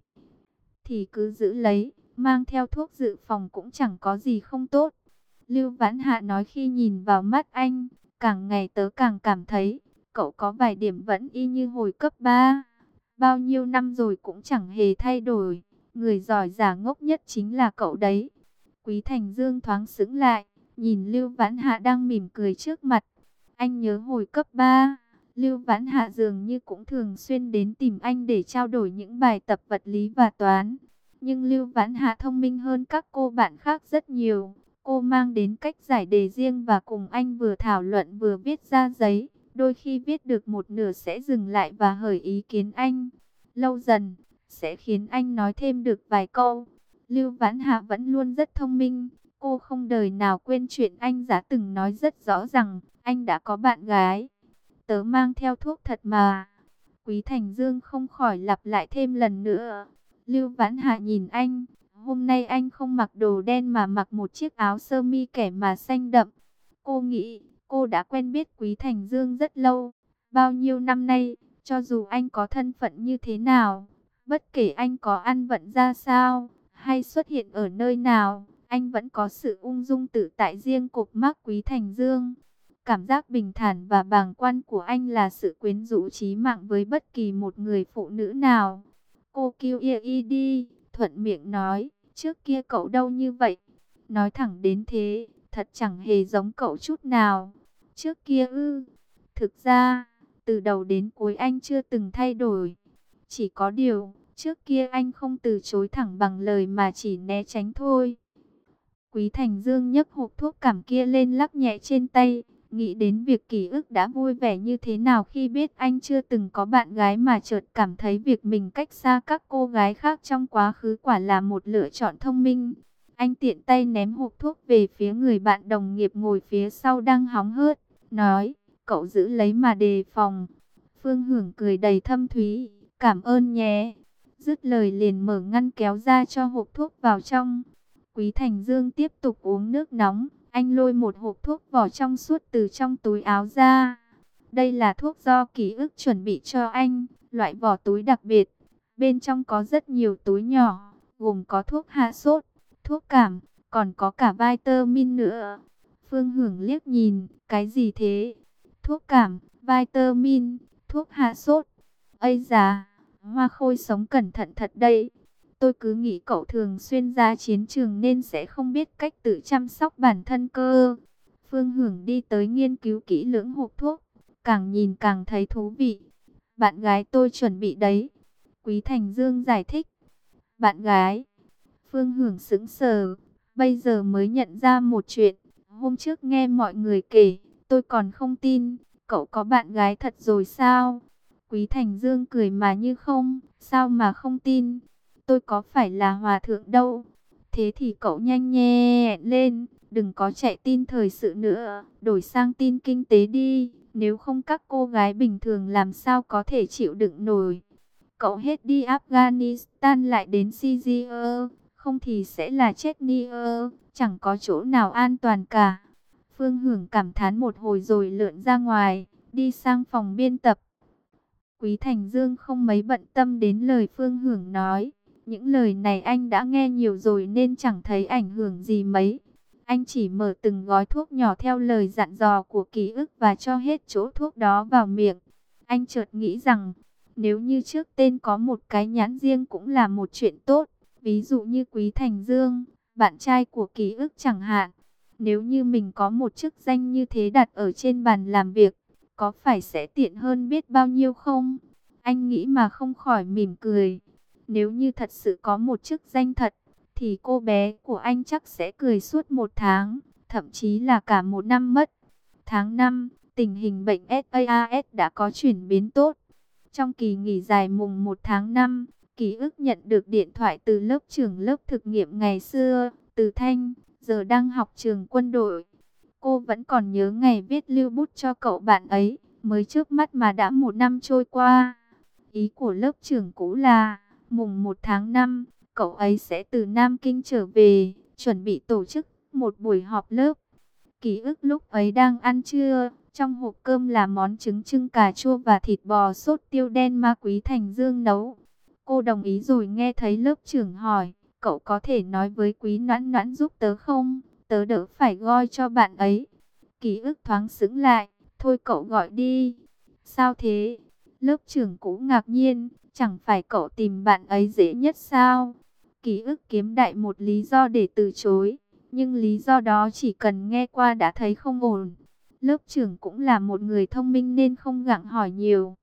thì cứ giữ lấy, mang theo thuốc dự phòng cũng chẳng có gì không tốt. Lưu Vãn Hạ nói khi nhìn vào mắt anh, càng ngày tớ càng cảm thấy, cậu có vài điểm vẫn y như hồi cấp ba. Bao nhiêu năm rồi cũng chẳng hề thay đổi, người giỏi giả ngốc nhất chính là cậu đấy. Quý Thành Dương thoáng sững lại, nhìn Lưu Vãn Hạ đang mỉm cười trước mặt. Anh nhớ hồi cấp ba, Lưu Vãn Hạ dường như cũng thường xuyên đến tìm anh để trao đổi những bài tập vật lý và toán. Nhưng Lưu Vãn Hạ thông minh hơn các cô bạn khác rất nhiều. Cô mang đến cách giải đề riêng và cùng anh vừa thảo luận vừa viết ra giấy. Đôi khi viết được một nửa sẽ dừng lại và hỏi ý kiến anh. Lâu dần, sẽ khiến anh nói thêm được vài câu. Lưu Vãn Hạ vẫn luôn rất thông minh. Cô không đời nào quên chuyện anh đã từng nói rất rõ rằng anh đã có bạn gái. Tớ mang theo thuốc thật mà. Quý Thành Dương không khỏi lặp lại thêm lần nữa. Lưu Vãn Hạ nhìn anh. Hôm nay anh không mặc đồ đen mà mặc một chiếc áo sơ mi kẻ mà xanh đậm. Cô nghĩ cô đã quen biết Quý Thành Dương rất lâu. Bao nhiêu năm nay, cho dù anh có thân phận như thế nào, bất kể anh có ăn vận ra sao, hay xuất hiện ở nơi nào, anh vẫn có sự ung dung tự tại riêng cục mác Quý Thành Dương. Cảm giác bình thản và bàng quan của anh là sự quyến rũ chí mạng với bất kỳ một người phụ nữ nào. Cô kêu ia y đi, thuận miệng nói, trước kia cậu đâu như vậy. Nói thẳng đến thế, thật chẳng hề giống cậu chút nào. Trước kia ư, thực ra, từ đầu đến cuối anh chưa từng thay đổi. Chỉ có điều, trước kia anh không từ chối thẳng bằng lời mà chỉ né tránh thôi. Quý Thành Dương nhấc hộp thuốc cảm kia lên lắc nhẹ trên tay. Nghĩ đến việc ký ức đã vui vẻ như thế nào khi biết anh chưa từng có bạn gái mà chợt cảm thấy việc mình cách xa các cô gái khác trong quá khứ quả là một lựa chọn thông minh. Anh tiện tay ném hộp thuốc về phía người bạn đồng nghiệp ngồi phía sau đang hóng hớt, nói, cậu giữ lấy mà đề phòng. Phương Hưởng cười đầy thâm thúy, cảm ơn nhé. Dứt lời liền mở ngăn kéo ra cho hộp thuốc vào trong. Quý Thành Dương tiếp tục uống nước nóng. Anh lôi một hộp thuốc vỏ trong suốt từ trong túi áo ra. Đây là thuốc do ký ức chuẩn bị cho anh, loại vỏ túi đặc biệt. Bên trong có rất nhiều túi nhỏ, gồm có thuốc hạ sốt, thuốc cảm, còn có cả vitamin nữa. Phương Hưởng liếc nhìn, cái gì thế? Thuốc cảm, vitamin, thuốc hạ sốt. Ây da, Hoa Khôi sống cẩn thận thật đây. Tôi cứ nghĩ cậu thường xuyên ra chiến trường nên sẽ không biết cách tự chăm sóc bản thân cơ. Phương Hưởng đi tới nghiên cứu kỹ lưỡng hộp thuốc, càng nhìn càng thấy thú vị. Bạn gái tôi chuẩn bị đấy. Quý Thành Dương giải thích. Bạn gái? Phương Hưởng sững sờ, bây giờ mới nhận ra một chuyện. Hôm trước nghe mọi người kể, tôi còn không tin. Cậu có bạn gái thật rồi sao? Quý Thành Dương cười mà như không, sao mà không tin? Tôi có phải là hòa thượng đâu. Thế thì cậu nhanh nhẹn lên, đừng có chạy tin thời sự nữa, đổi sang tin kinh tế đi. Nếu không các cô gái bình thường làm sao có thể chịu đựng nổi. Cậu hết đi Afghanistan lại đến Syria, không thì sẽ là Chechnya, chẳng có chỗ nào an toàn cả. Phương Hưởng cảm thán một hồi rồi lượn ra ngoài, đi sang phòng biên tập. Quý Thành Dương không mấy bận tâm đến lời Phương Hưởng nói. Những lời này anh đã nghe nhiều rồi nên chẳng thấy ảnh hưởng gì mấy. Anh chỉ mở từng gói thuốc nhỏ theo lời dặn dò của ký ức và cho hết chỗ thuốc đó vào miệng. Anh chợt nghĩ rằng, nếu như trước tên có một cái nhãn riêng cũng là một chuyện tốt. Ví dụ như Quý Thành Dương, bạn trai của ký ức chẳng hạn. Nếu như mình có một chức danh như thế đặt ở trên bàn làm việc, có phải sẽ tiện hơn biết bao nhiêu không? Anh nghĩ mà không khỏi mỉm cười. Nếu như thật sự có một chức danh thật, thì cô bé của anh chắc sẽ cười suốt một tháng, thậm chí là cả một năm mất. Tháng năm, tình hình bệnh SARS đã có chuyển biến tốt. Trong kỳ nghỉ dài mùng một tháng năm, ký ức nhận được điện thoại từ lớp trưởng lớp thực nghiệm ngày xưa, Từ Thanh, giờ đang học trường quân đội. Cô vẫn còn nhớ ngày viết lưu bút cho cậu bạn ấy, mới trước mắt mà đã một năm trôi qua. Ý của lớp trưởng cũ là, mùng một tháng năm, cậu ấy sẽ từ Nam Kinh trở về, chuẩn bị tổ chức một buổi họp lớp. Ký ức lúc ấy đang ăn trưa, trong hộp cơm là món trứng trưng cà chua và thịt bò sốt tiêu đen ma Quý Thành Dương nấu. Cô đồng ý rồi nghe thấy lớp trưởng hỏi, cậu có thể nói với Quý Noãn Noãn giúp tớ không? Tớ đỡ phải gọi cho bạn ấy. Ký ức thoáng sững lại, thôi cậu gọi đi. Sao thế? Lớp trưởng cũ ngạc nhiên, chẳng phải cậu tìm bạn ấy dễ nhất sao? Ký ức kiếm đại một lý do để từ chối, nhưng lý do đó chỉ cần nghe qua đã thấy không ổn. Lớp trưởng cũng là một người thông minh nên không gặng hỏi nhiều.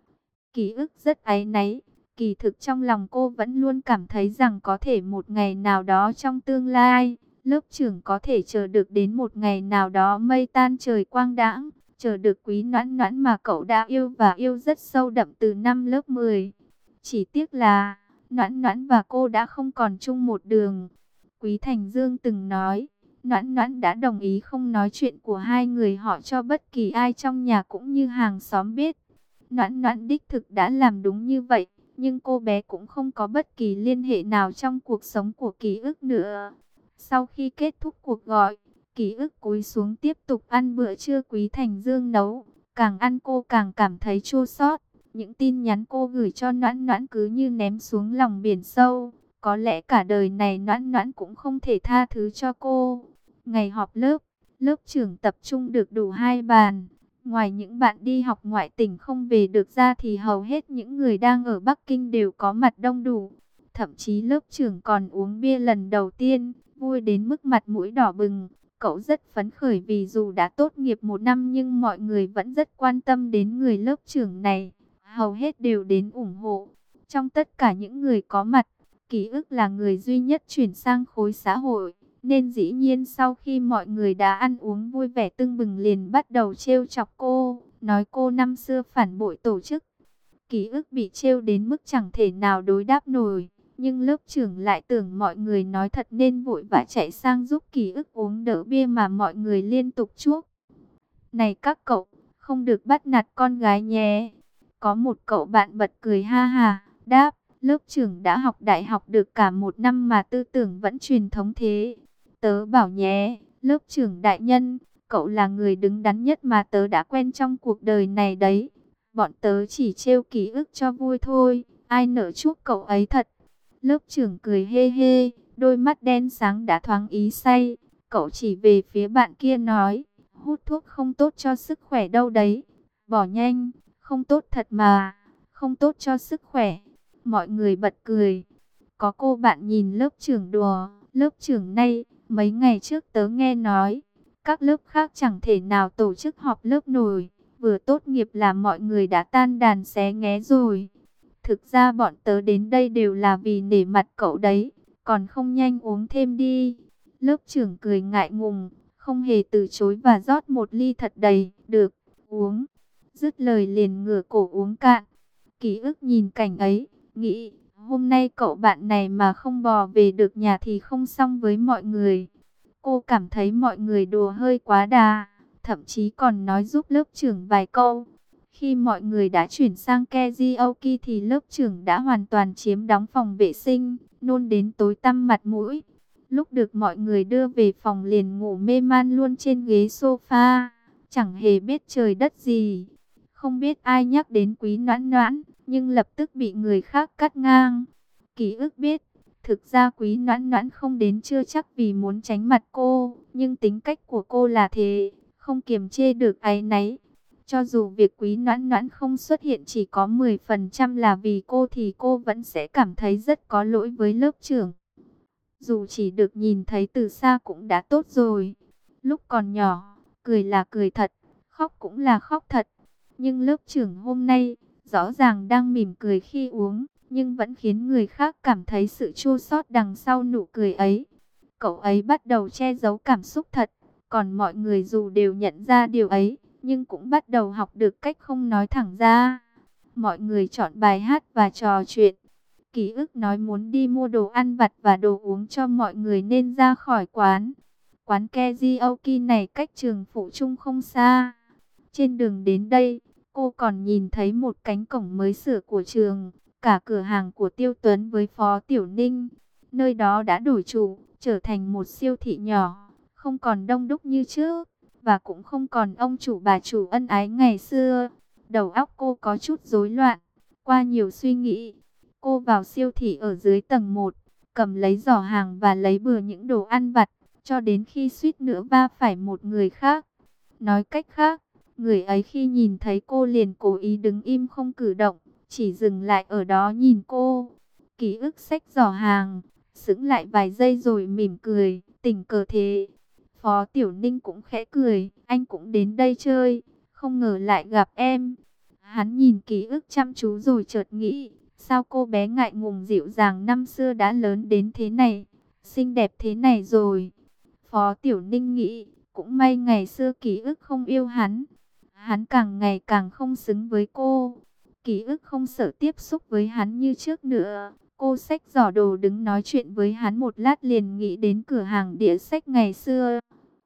Ký ức rất áy náy, kỳ thực trong lòng cô vẫn luôn cảm thấy rằng có thể một ngày nào đó trong tương lai, lớp trưởng có thể chờ được đến một ngày nào đó mây tan trời quang đãng, chờ được Quý Noãn Noãn mà cậu đã yêu và yêu rất sâu đậm từ năm lớp mười. Chỉ tiếc là, Noãn Noãn và cô đã không còn chung một đường. Quý Thành Dương từng nói, Noãn Noãn đã đồng ý không nói chuyện của hai người họ cho bất kỳ ai trong nhà cũng như hàng xóm biết. Noãn Noãn đích thực đã làm đúng như vậy, nhưng cô bé cũng không có bất kỳ liên hệ nào trong cuộc sống của Ký ức nữa. Sau khi kết thúc cuộc gọi, Ký ức cúi xuống tiếp tục ăn bữa trưa Quý Thành Dương nấu. Càng ăn cô càng cảm thấy chua xót. Những tin nhắn cô gửi cho Noãn Noãn cứ như ném xuống lòng biển sâu. Có lẽ cả đời này Noãn Noãn cũng không thể tha thứ cho cô. Ngày họp lớp, lớp trưởng tập trung được đủ hai bàn. Ngoài những bạn đi học ngoại tỉnh không về được ra thì hầu hết những người đang ở Bắc Kinh đều có mặt đông đủ. Thậm chí lớp trưởng còn uống bia lần đầu tiên, vui đến mức mặt mũi đỏ bừng. Cậu rất phấn khởi vì dù đã tốt nghiệp một năm nhưng mọi người vẫn rất quan tâm đến người lớp trưởng này. Hầu hết đều đến ủng hộ. Trong tất cả những người có mặt, Ký ức là người duy nhất chuyển sang khối xã hội. Nên dĩ nhiên sau khi mọi người đã ăn uống vui vẻ tưng bừng liền bắt đầu trêu chọc cô, nói cô năm xưa phản bội tổ chức. Ký ức bị trêu đến mức chẳng thể nào đối đáp nổi, nhưng lớp trưởng lại tưởng mọi người nói thật nên vội vã chạy sang giúp Ký ức uống đỡ bia mà mọi người liên tục chuốc. Này các cậu, không được bắt nạt con gái nhé. Có một cậu bạn bật cười ha ha, đáp, lớp trưởng đã học đại học được cả một năm mà tư tưởng vẫn truyền thống thế. Tớ bảo nhé, lớp trưởng đại nhân, cậu là người đứng đắn nhất mà tớ đã quen trong cuộc đời này đấy. Bọn tớ chỉ trêu Ký ức cho vui thôi, ai nỡ chuốc cậu ấy thật. Lớp trưởng cười hê hê, đôi mắt đen sáng đã thoáng ý say. Cậu chỉ về phía bạn kia nói, hút thuốc không tốt cho sức khỏe đâu đấy. Bỏ nhanh, không tốt thật mà, không tốt cho sức khỏe. Mọi người bật cười. Có cô bạn nhìn lớp trưởng đùa, lớp trưởng này, mấy ngày trước tớ nghe nói, các lớp khác chẳng thể nào tổ chức họp lớp nổi, vừa tốt nghiệp là mọi người đã tan đàn xé nghé rồi. Thực ra bọn tớ đến đây đều là vì nể mặt cậu đấy, còn không nhanh uống thêm đi. Lớp trưởng cười ngại ngùng, không hề từ chối và rót một ly thật đầy, được, uống. Dứt lời liền ngửa cổ uống cạn. Ký ức nhìn cảnh ấy, nghĩ, hôm nay cậu bạn này mà không bò về được nhà thì không xong với mọi người. Cô cảm thấy mọi người đùa hơi quá đà, thậm chí còn nói giúp lớp trưởng vài câu. Khi mọi người đã chuyển sang karaoke thì lớp trưởng đã hoàn toàn chiếm đóng phòng vệ sinh, nôn đến tối tăm mặt mũi. Lúc được mọi người đưa về phòng liền ngủ mê man luôn trên ghế sofa, chẳng hề biết trời đất gì. Không biết ai nhắc đến Quý Noãn Noãn, nhưng lập tức bị người khác cắt ngang. Ký ức biết, thực ra Quý Noãn Noãn không đến chưa chắc vì muốn tránh mặt cô, nhưng tính cách của cô là thế, không kiềm chế được áy náy. Cho dù việc Quý Noãn Noãn không xuất hiện chỉ có mười phần trăm là vì cô thì cô vẫn sẽ cảm thấy rất có lỗi với lớp trưởng. Dù chỉ được nhìn thấy từ xa cũng đã tốt rồi. Lúc còn nhỏ, cười là cười thật, khóc cũng là khóc thật. Nhưng lớp trưởng hôm nay, rõ ràng đang mỉm cười khi uống, nhưng vẫn khiến người khác cảm thấy sự chua xót đằng sau nụ cười ấy. Cậu ấy bắt đầu che giấu cảm xúc thật, còn mọi người dù đều nhận ra điều ấy, nhưng cũng bắt đầu học được cách không nói thẳng ra. Mọi người chọn bài hát và trò chuyện. Ký ức nói muốn đi mua đồ ăn vặt và đồ uống cho mọi người nên ra khỏi quán. Quán karaoke này cách trường phụ trung không xa. Trên đường đến đây, cô còn nhìn thấy một cánh cổng mới sửa của trường, cả cửa hàng của Tiêu Tuấn với Phó Tiểu Ninh. Nơi đó đã đổi chủ, trở thành một siêu thị nhỏ, không còn đông đúc như trước, và cũng không còn ông chủ bà chủ ân ái ngày xưa. Đầu óc cô có chút rối loạn, qua nhiều suy nghĩ, cô vào siêu thị ở dưới tầng một, cầm lấy giỏ hàng và lấy bừa những đồ ăn vặt, cho đến khi suýt nữa va phải một người khác. Nói cách khác, người ấy khi nhìn thấy cô liền cố ý đứng im không cử động, chỉ dừng lại ở đó nhìn cô. Ký ức xách giỏ hàng, sững lại vài giây rồi mỉm cười, tình cờ thế. Phó Tiểu Ninh cũng khẽ cười, anh cũng đến đây chơi, không ngờ lại gặp em. Hắn nhìn ký ức chăm chú rồi chợt nghĩ, sao cô bé ngại ngùng dịu dàng năm xưa đã lớn đến thế này, xinh đẹp thế này rồi. Phó Tiểu Ninh nghĩ, cũng may ngày xưa ký ức không yêu hắn. Hắn càng ngày càng không xứng với cô. Ký ức không sợ tiếp xúc với hắn như trước nữa. Cô xách giỏ đồ đứng nói chuyện với hắn một lát liền nghĩ đến cửa hàng đĩa sách ngày xưa.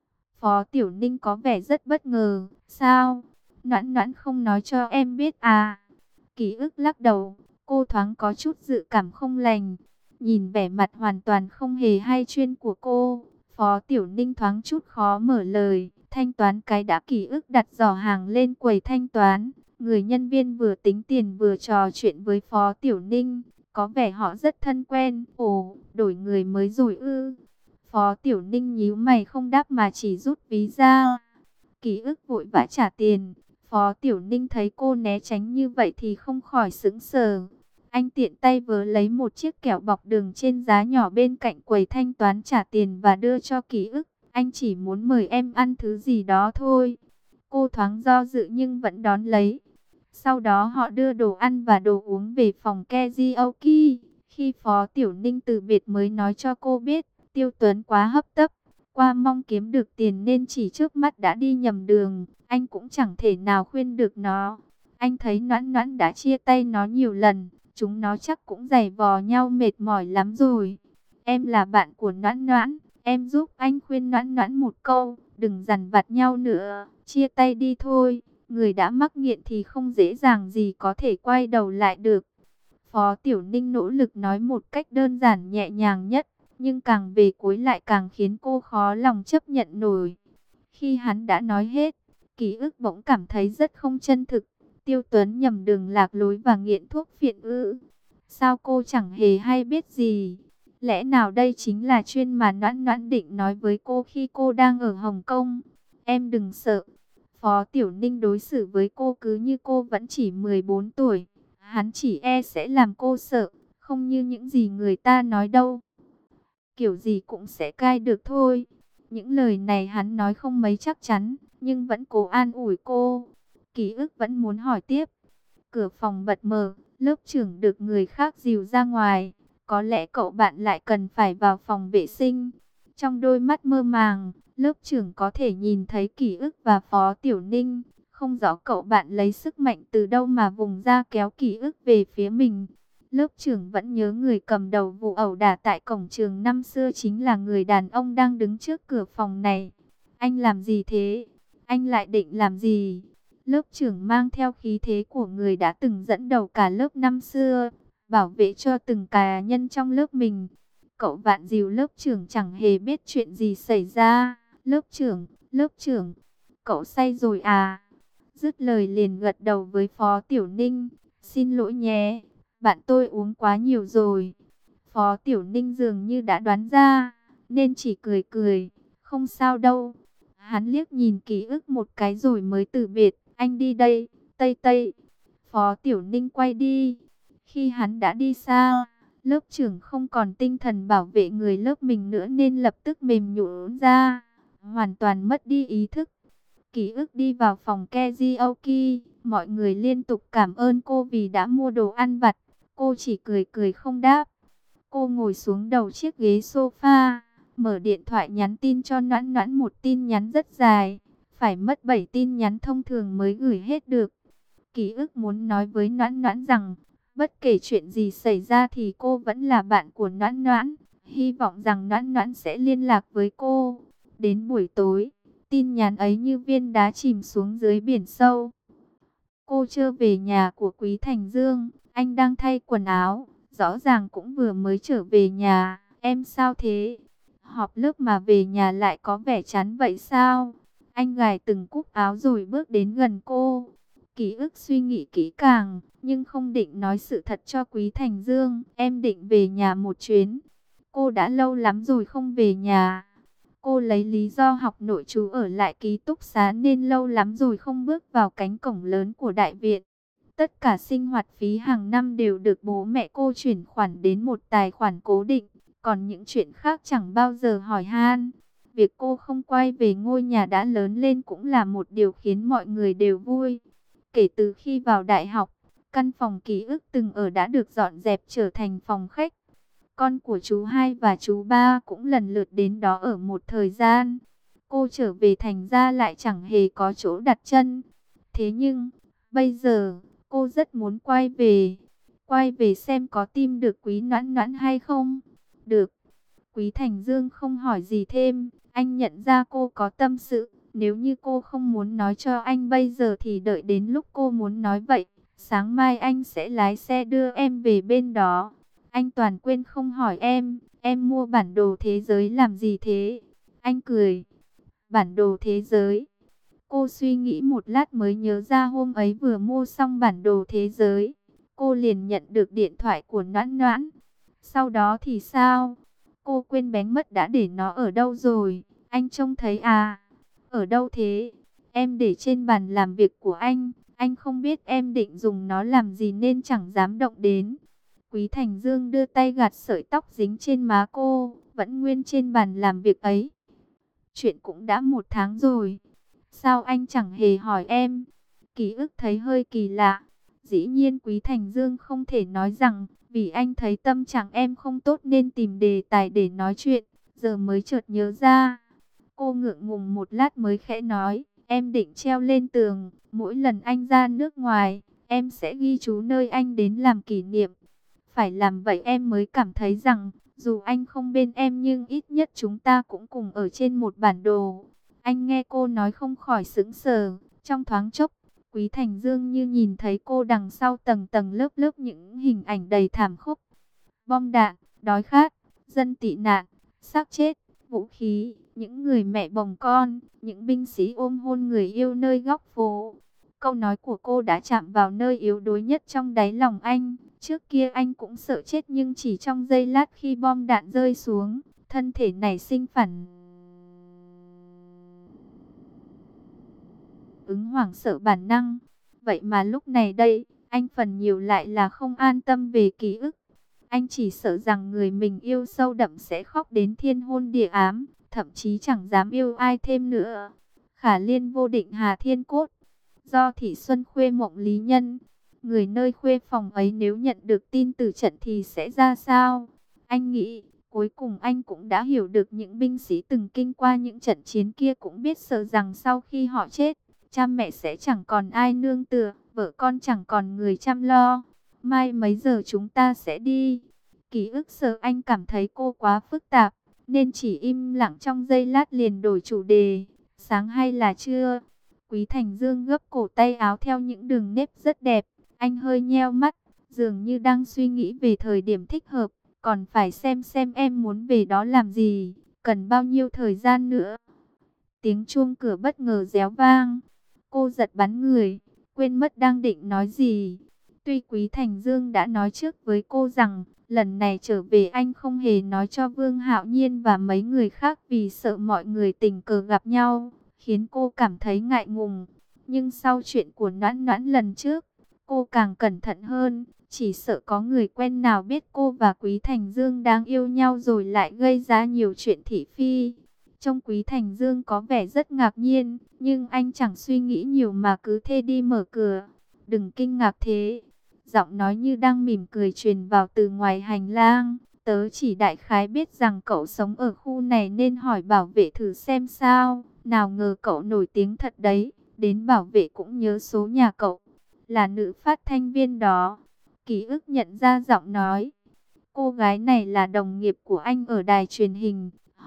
Phó Tiểu Ninh có vẻ rất bất ngờ. Sao? Noãn Noãn không nói cho em biết à? Ký ức lắc đầu. Cô thoáng có chút dự cảm không lành. Nhìn vẻ mặt hoàn toàn không hề hay chuyên của cô, Phó Tiểu Ninh thoáng chút khó mở lời. Thanh toán cái đã, ký ức đặt giỏ hàng lên quầy thanh toán. Người nhân viên vừa tính tiền vừa trò chuyện với Phó Tiểu Ninh. Có vẻ họ rất thân quen. Ồ, đổi người mới rồi ư? Phó Tiểu Ninh nhíu mày không đáp mà chỉ rút ví ra. Ký ức vội vã trả tiền. Phó Tiểu Ninh thấy cô né tránh như vậy thì không khỏi sững sờ. Anh tiện tay vớ lấy một chiếc kẹo bọc đường trên giá nhỏ bên cạnh quầy thanh toán trả tiền và đưa cho ký ức. Anh chỉ muốn mời em ăn thứ gì đó thôi. Cô thoáng do dự nhưng vẫn đón lấy. Sau đó họ đưa đồ ăn và đồ uống về phòng karaoke. Khi Phó Tiểu Ninh từ biệt mới nói cho cô biết, Tiêu Tuấn quá hấp tấp, qua mong kiếm được tiền nên chỉ trước mắt đã đi nhầm đường. Anh cũng chẳng thể nào khuyên được nó. Anh thấy Noãn Noãn đã chia tay nó nhiều lần, chúng nó chắc cũng giày vò nhau mệt mỏi lắm rồi. Em là bạn của Noãn Noãn, em giúp anh khuyên Noãn Noãn một câu, đừng dằn vặt nhau nữa, chia tay đi thôi. Người đã mắc nghiện thì không dễ dàng gì có thể quay đầu lại được. Phó Tiểu Ninh nỗ lực nói một cách đơn giản nhẹ nhàng nhất, nhưng càng về cuối lại càng khiến cô khó lòng chấp nhận nổi. Khi hắn đã nói hết, ký ức bỗng cảm thấy rất không chân thực. Tiêu Tuấn nhầm đường lạc lối và nghiện thuốc phiện ư? Sao cô chẳng hề hay biết gì? Lẽ nào đây chính là chuyên mà Noãn Noãn định nói với cô khi cô đang ở Hồng Kông? Em đừng sợ. Phó Tiểu Ninh đối xử với cô cứ như cô vẫn chỉ mười bốn tuổi. Hắn chỉ e sẽ làm cô sợ, không như những gì người ta nói đâu. Kiểu gì cũng sẽ cai được thôi. Những lời này hắn nói không mấy chắc chắn, nhưng vẫn cố an ủi cô. Ký ức vẫn muốn hỏi tiếp. Cửa phòng bật mở, lớp trưởng được người khác dìu ra ngoài. Có lẽ cậu bạn lại cần phải vào phòng vệ sinh. Trong đôi mắt mơ màng, lớp trưởng có thể nhìn thấy Ký ức và Phó Tiểu Ninh. Không rõ cậu bạn lấy sức mạnh từ đâu mà vùng ra kéo Ký ức về phía mình. Lớp trưởng vẫn nhớ người cầm đầu vụ ẩu đả tại cổng trường năm xưa chính là người đàn ông đang đứng trước cửa phòng này. Anh làm gì thế? Anh lại định làm gì? Lớp trưởng mang theo khí thế của người đã từng dẫn đầu cả lớp năm xưa, bảo vệ cho từng cá nhân trong lớp mình. Cậu Vạn dìu lớp trưởng chẳng hề biết chuyện gì xảy ra. Lớp trưởng, lớp trưởng, cậu say rồi à? Dứt lời liền gật đầu với Phó Tiểu Ninh. Xin lỗi nhé, bạn tôi uống quá nhiều rồi. Phó Tiểu Ninh dường như đã đoán ra, nên chỉ cười cười, không sao đâu. Hắn liếc nhìn Ký ức một cái rồi mới từ biệt. Anh đi đây, Tây Tây. Phó Tiểu Ninh quay đi. Khi hắn đã đi xa, lớp trưởng không còn tinh thần bảo vệ người lớp mình nữa nên lập tức mềm nhũn ra, hoàn toàn mất đi ý thức. Ký ức đi vào phòng karaoke, mọi người liên tục cảm ơn cô vì đã mua đồ ăn vặt. Cô chỉ cười cười không đáp. Cô ngồi xuống đầu chiếc ghế sofa, mở điện thoại nhắn tin cho Noãn Noãn một tin nhắn rất dài. Phải mất bảy tin nhắn thông thường mới gửi hết được. Ký ức muốn nói với Noãn Noãn rằng, bất kể chuyện gì xảy ra thì cô vẫn là bạn của Noãn Noãn. Hy vọng rằng Noãn Noãn sẽ liên lạc với cô. Đến buổi tối, tin nhắn ấy như viên đá chìm xuống dưới biển sâu. Cô chưa về nhà của Quý Thành Dương, anh đang thay quần áo, rõ ràng cũng vừa mới trở về nhà. Em sao thế? Họp lớp mà về nhà lại có vẻ chán vậy sao? Anh gài từng cúc áo rồi bước đến gần cô. Ký ức suy nghĩ kỹ càng, nhưng không định nói sự thật cho Quý Thành Dương. Em định về nhà một chuyến. Cô đã lâu lắm rồi không về nhà. Cô lấy lý do học nội trú ở lại ký túc xá nên lâu lắm rồi không bước vào cánh cổng lớn của đại viện. Tất cả sinh hoạt phí hàng năm đều được bố mẹ cô chuyển khoản đến một tài khoản cố định. Còn những chuyện khác chẳng bao giờ hỏi han. Việc cô không quay về ngôi nhà đã lớn lên cũng là một điều khiến mọi người đều vui. Kể từ khi vào đại học, căn phòng ký ức từng ở đã được dọn dẹp trở thành phòng khách. Con của chú hai và chú ba cũng lần lượt đến đó ở một thời gian. Cô trở về thành ra lại chẳng hề có chỗ đặt chân. Thế nhưng, bây giờ, cô rất muốn quay về. Quay về xem có tìm được Quý Noãn Noãn hay không. Được. Quý Thành Dương không hỏi gì thêm. Anh nhận ra cô có tâm sự. Nếu như cô không muốn nói cho anh bây giờ thì đợi đến lúc cô muốn nói vậy. Sáng mai anh sẽ lái xe đưa em về bên đó. Anh toàn quên không hỏi em, em mua bản đồ thế giới làm gì thế? Anh cười. Bản đồ thế giới. Cô suy nghĩ một lát mới nhớ ra hôm ấy vừa mua xong bản đồ thế giới. Cô liền nhận được điện thoại của Noãn Noãn. Sau đó thì sao? Cô quên bén mất đã để nó ở đâu rồi? Anh trông thấy à? Ở đâu thế? Em để trên bàn làm việc của anh. Anh không biết em định dùng nó làm gì nên chẳng dám động đến. Quý Thành Dương đưa tay gạt sợi tóc dính trên má cô, vẫn nguyên trên bàn làm việc ấy. Chuyện cũng đã một tháng rồi. Sao anh chẳng hề hỏi em? Ký ức thấy hơi kỳ lạ. Dĩ nhiên Quý Thành Dương không thể nói rằng, vì anh thấy tâm trạng em không tốt nên tìm đề tài để nói chuyện, giờ mới chợt nhớ ra. Cô ngượng ngùng một lát mới khẽ nói, em định treo lên tường, mỗi lần anh ra nước ngoài, em sẽ ghi chú nơi anh đến làm kỷ niệm. Phải làm vậy em mới cảm thấy rằng, dù anh không bên em nhưng ít nhất chúng ta cũng cùng ở trên một bản đồ. Anh nghe cô nói không khỏi sững sờ, trong thoáng chốc, Quý Thành Dương như nhìn thấy cô đằng sau tầng tầng lớp lớp những hình ảnh đầy thảm khốc. Bom đạn, đói khát, dân tị nạn, xác chết, vũ khí, những người mẹ bồng con, những binh sĩ ôm hôn người yêu nơi góc phố. Câu nói của cô đã chạm vào nơi yếu đuối nhất trong đáy lòng anh. Trước kia anh cũng sợ chết nhưng chỉ trong giây lát khi bom đạn rơi xuống, thân thể nảy sinh phản ứng hoảng sợ bản năng. Vậy mà lúc này đây, anh phần nhiều lại là không an tâm về ký ức. Anh chỉ sợ rằng người mình yêu sâu đậm sẽ khóc đến thiên hôn địa ám, thậm chí chẳng dám yêu ai thêm nữa. Khả Liên vô định Hà Thiên Cốt. Do Thị Xuân Khuê Mộng Lý Nhân. Người nơi khuê phòng ấy nếu nhận được tin từ trận thì sẽ ra sao? Anh nghĩ, cuối cùng anh cũng đã hiểu được những binh sĩ từng kinh qua những trận chiến kia cũng biết sợ rằng sau khi họ chết, cha mẹ sẽ chẳng còn ai nương tựa, vợ con chẳng còn người chăm lo. Mai mấy giờ chúng ta sẽ đi? Ký ức sợ anh cảm thấy cô quá phức tạp, nên chỉ im lặng trong giây lát liền đổi chủ đề. Sáng hay là trưa? Quý Thành Dương gấp cổ tay áo theo những đường nếp rất đẹp. Anh hơi nheo mắt, dường như đang suy nghĩ về thời điểm thích hợp. Còn phải xem xem em muốn về đó làm gì, cần bao nhiêu thời gian nữa. Tiếng chuông cửa bất ngờ réo vang. Cô giật bắn người, quên mất đang định nói gì. Tuy Quý Thành Dương đã nói trước với cô rằng, lần này trở về anh không hề nói cho Vương Hạo Nhiên và mấy người khác vì sợ mọi người tình cờ gặp nhau, khiến cô cảm thấy ngại ngùng. Nhưng sau chuyện của Noãn Noãn lần trước, cô càng cẩn thận hơn, chỉ sợ có người quen nào biết cô và Quý Thành Dương đang yêu nhau rồi lại gây ra nhiều chuyện thị phi. Trông Quý Thành Dương có vẻ rất ngạc nhiên, nhưng anh chẳng suy nghĩ nhiều mà cứ thế đi mở cửa. Đừng kinh ngạc thế. Giọng nói như đang mỉm cười truyền vào từ ngoài hành lang. Tớ chỉ đại khái biết rằng cậu sống ở khu này nên hỏi bảo vệ thử xem sao. Nào ngờ cậu nổi tiếng thật đấy, đến bảo vệ cũng nhớ số nhà cậu. Là nữ phát thanh viên đó. Ký ức nhận ra giọng nói. Cô gái này là đồng nghiệp của anh ở đài truyền hình.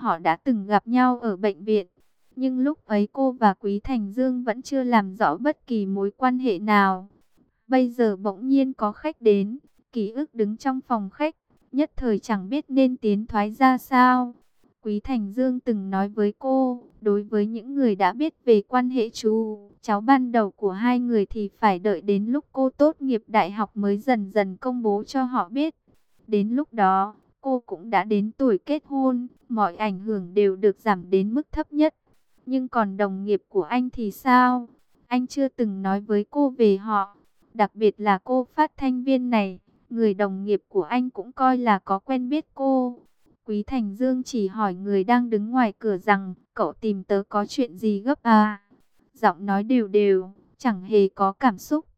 họ đã từng gặp nhau ở bệnh viện. Nhưng lúc ấy cô và Quý Thành Dương vẫn chưa làm rõ bất kỳ mối quan hệ nào. Bây giờ bỗng nhiên có khách đến, ký ức đứng trong phòng khách, nhất thời chẳng biết nên tiến thoái ra sao. Quý Thành Dương từng nói với cô, đối với những người đã biết về quan hệ chú cháu ban đầu của hai người thì phải đợi đến lúc cô tốt nghiệp đại học mới dần dần công bố cho họ biết. Đến lúc đó, cô cũng đã đến tuổi kết hôn, mọi ảnh hưởng đều được giảm đến mức thấp nhất. Nhưng còn đồng nghiệp của anh thì sao? Anh chưa từng nói với cô về họ. Đặc biệt là cô phát thanh viên này, người đồng nghiệp của anh cũng coi là có quen biết cô. Quý Thành Dương chỉ hỏi người đang đứng ngoài cửa rằng, cậu tìm tớ có chuyện gì gấp à? Giọng nói đều đều, chẳng hề có cảm xúc.